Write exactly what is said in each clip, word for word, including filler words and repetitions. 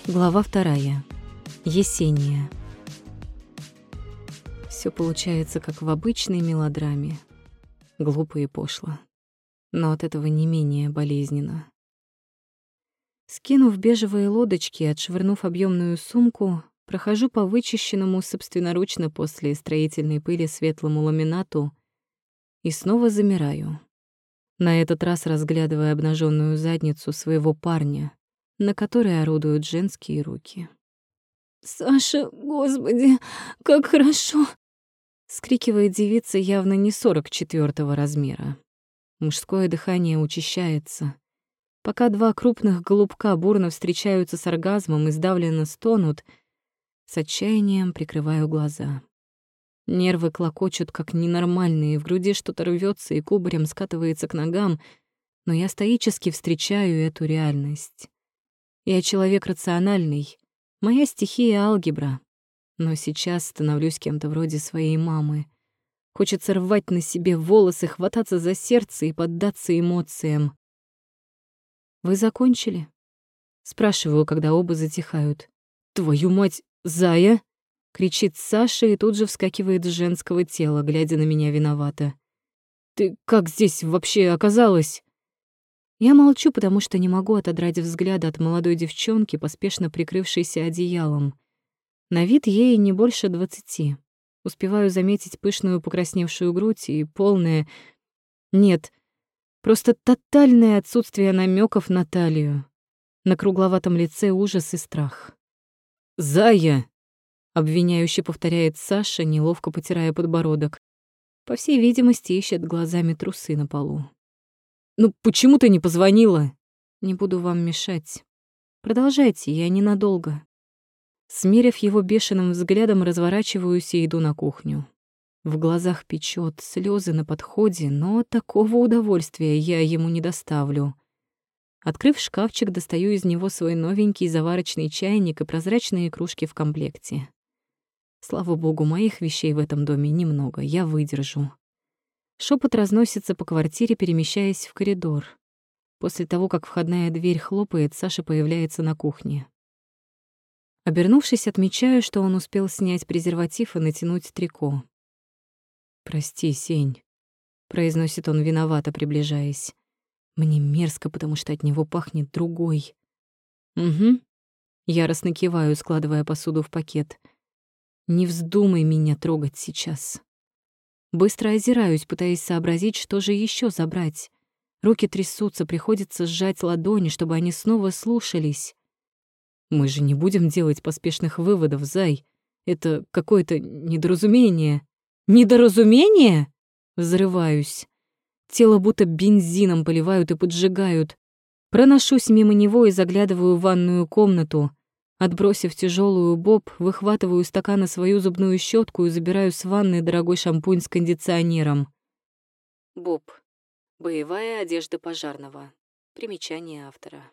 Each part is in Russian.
Глава вторая. Есения. Все получается, как в обычной мелодраме. Глупо и пошло. Но от этого не менее болезненно. Скинув бежевые лодочки и отшвырнув объемную сумку, прохожу по вычищенному собственноручно после строительной пыли светлому ламинату и снова замираю. На этот раз разглядывая обнаженную задницу своего парня, на которой орудуют женские руки. «Саша, господи, как хорошо!» — скрикивает девица явно не сорок четвёртого размера. Мужское дыхание учащается. Пока два крупных голубка бурно встречаются с оргазмом и сдавленно стонут, с отчаянием прикрываю глаза. Нервы клокочут, как ненормальные, в груди что-то рвётся и кубарем скатывается к ногам, но я стоически встречаю эту реальность. Я человек рациональный, моя стихия — алгебра, но сейчас становлюсь кем-то вроде своей мамы. Хочется рвать на себе волосы, хвататься за сердце и поддаться эмоциям. «Вы закончили?» — спрашиваю, когда оба затихают. «Твою мать, Зая!» — кричит Саша и тут же вскакивает с женского тела, глядя на меня виновато. «Ты как здесь вообще оказалась?» Я молчу, потому что не могу отодрать взгляда от молодой девчонки, поспешно прикрывшейся одеялом. На вид ей не больше двадцати. Успеваю заметить пышную покрасневшую грудь и полное... Нет, просто тотальное отсутствие намеков на талию. На кругловатом лице ужас и страх. «Зая!» — обвиняюще повторяет Саша, неловко потирая подбородок. По всей видимости, ищет глазами трусы на полу. «Ну почему ты не позвонила?» «Не буду вам мешать. Продолжайте, я ненадолго». Смерив его бешеным взглядом, разворачиваюсь и иду на кухню. В глазах печёт, слёзы на подходе, но такого удовольствия я ему не доставлю. Открыв шкафчик, достаю из него свой новенький заварочный чайник и прозрачные кружки в комплекте. Слава богу, моих вещей в этом доме немного, я выдержу. Шепот разносится по квартире, перемещаясь в коридор. После того, как входная дверь хлопает, Саша появляется на кухне. Обернувшись, отмечаю, что он успел снять презерватив и натянуть трико. «Прости, Сень», — произносит он виновато, приближаясь. «Мне мерзко, потому что от него пахнет другой». «Угу». Яростно киваю, складывая посуду в пакет. «Не вздумай меня трогать сейчас». Быстро озираюсь, пытаясь сообразить, что же еще забрать. Руки трясутся, приходится сжать ладони, чтобы они снова слушались. «Мы же не будем делать поспешных выводов, Зай. Это какое-то недоразумение». «Недоразумение?» Взрываюсь. Тело будто бензином поливают и поджигают. Проношусь мимо него и заглядываю в ванную комнату. Отбросив тяжелую боб, выхватываю из стакана свою зубную щетку и забираю с ванны дорогой шампунь с кондиционером. Боб. Боевая одежда пожарного. Примечание автора.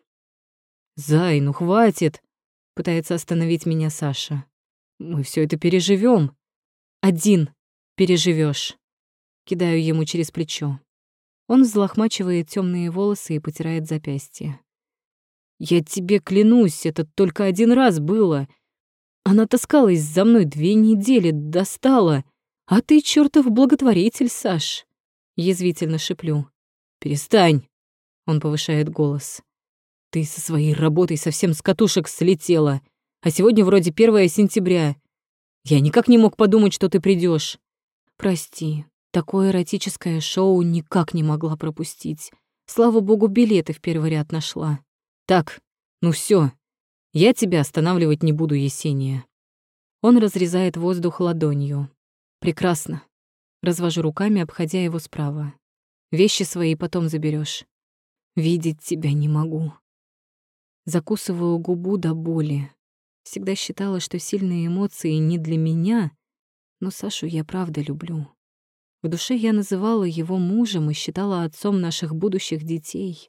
«Зай, ну хватит!» — пытается остановить меня Саша. «Мы все это переживем. Один переживешь. Кидаю ему через плечо. Он взлохмачивает темные волосы и потирает запястье. «Я тебе клянусь, это только один раз было. Она таскалась за мной две недели, достала. А ты чертов благотворитель, Саш!» Язвительно шиплю. «Перестань!» — он повышает голос. «Ты со своей работой совсем с катушек слетела. А сегодня вроде первое сентября. Я никак не мог подумать, что ты придешь. Прости, такое эротическое шоу никак не могла пропустить. Слава богу, билеты в первый ряд нашла. Так, ну все, я тебя останавливать не буду, Есения». Он разрезает воздух ладонью. «Прекрасно». Развожу руками, обходя его справа. «Вещи свои потом заберешь. Видеть тебя не могу». Закусываю губу до боли. Всегда считала, что сильные эмоции не для меня, но Сашу я правда люблю. В душе я называла его мужем и считала отцом наших будущих детей.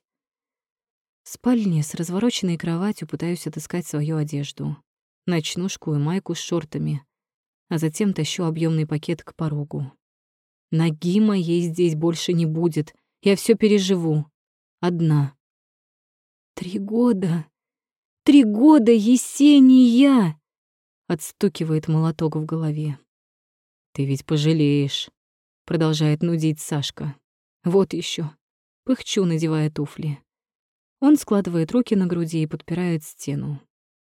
В спальне с развороченной кроватью пытаюсь отыскать свою одежду. Ночнушку и майку с шортами, а затем тащу объемный пакет к порогу. Ноги моей здесь больше не будет. Я все переживу. Одна. Три года. Три года Есения!» Отстукивает молоток в голове. «Ты ведь пожалеешь», — продолжает нудить Сашка. «Вот еще. Пыхчу, надевая туфли. Он складывает руки на груди и подпирает стену.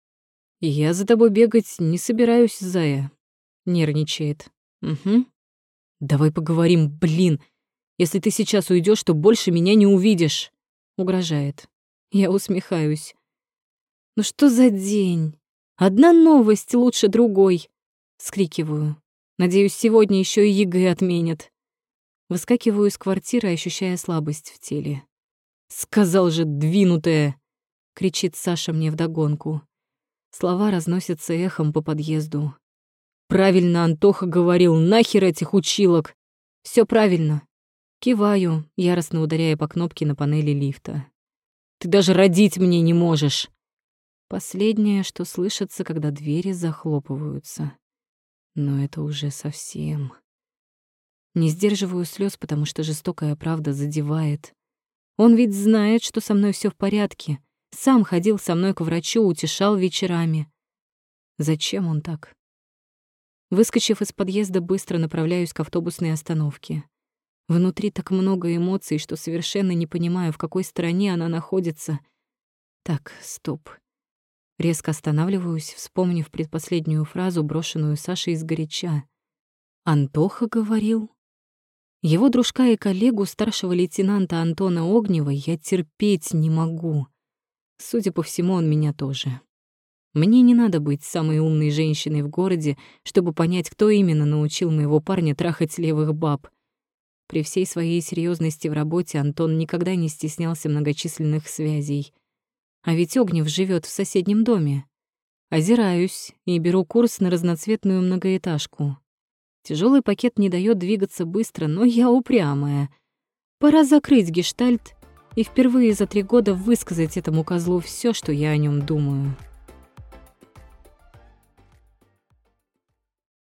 «Я за тобой бегать не собираюсь, зая», — нервничает. «Угу. Давай поговорим, блин. Если ты сейчас уйдешь, то больше меня не увидишь», — угрожает. Я усмехаюсь. «Ну что за день? Одна новость лучше другой», — скрикиваю. «Надеюсь, сегодня еще и ЕГЭ отменят». Выскакиваю из квартиры, ощущая слабость в теле. «Сказал же, двинутая!» — кричит Саша мне вдогонку. Слова разносятся эхом по подъезду. «Правильно Антоха говорил, нахер этих училок!» Все правильно!» Киваю, яростно ударяя по кнопке на панели лифта. «Ты даже родить мне не можешь!» Последнее, что слышится, когда двери захлопываются. Но это уже совсем... Не сдерживаю слез, потому что жестокая правда задевает. Он ведь знает, что со мной все в порядке. Сам ходил со мной к врачу, утешал вечерами. Зачем он так? Выскочив из подъезда, быстро направляюсь к автобусной остановке. Внутри так много эмоций, что совершенно не понимаю, в какой стороне она находится. Так, стоп. Резко останавливаюсь, вспомнив предпоследнюю фразу, брошенную Сашей сгоряча. «Антоха говорил?» Его дружка и коллегу, старшего лейтенанта Антона Огнева, я терпеть не могу. Судя по всему, он меня тоже. Мне не надо быть самой умной женщиной в городе, чтобы понять, кто именно научил моего парня трахать левых баб. При всей своей серьезности в работе Антон никогда не стеснялся многочисленных связей. А ведь Огнев живет в соседнем доме. Озираюсь и беру курс на разноцветную многоэтажку. Тяжелый пакет не дает двигаться быстро, но я упрямая. Пора закрыть гештальт и впервые за три года высказать этому козлу все, что я о нем думаю.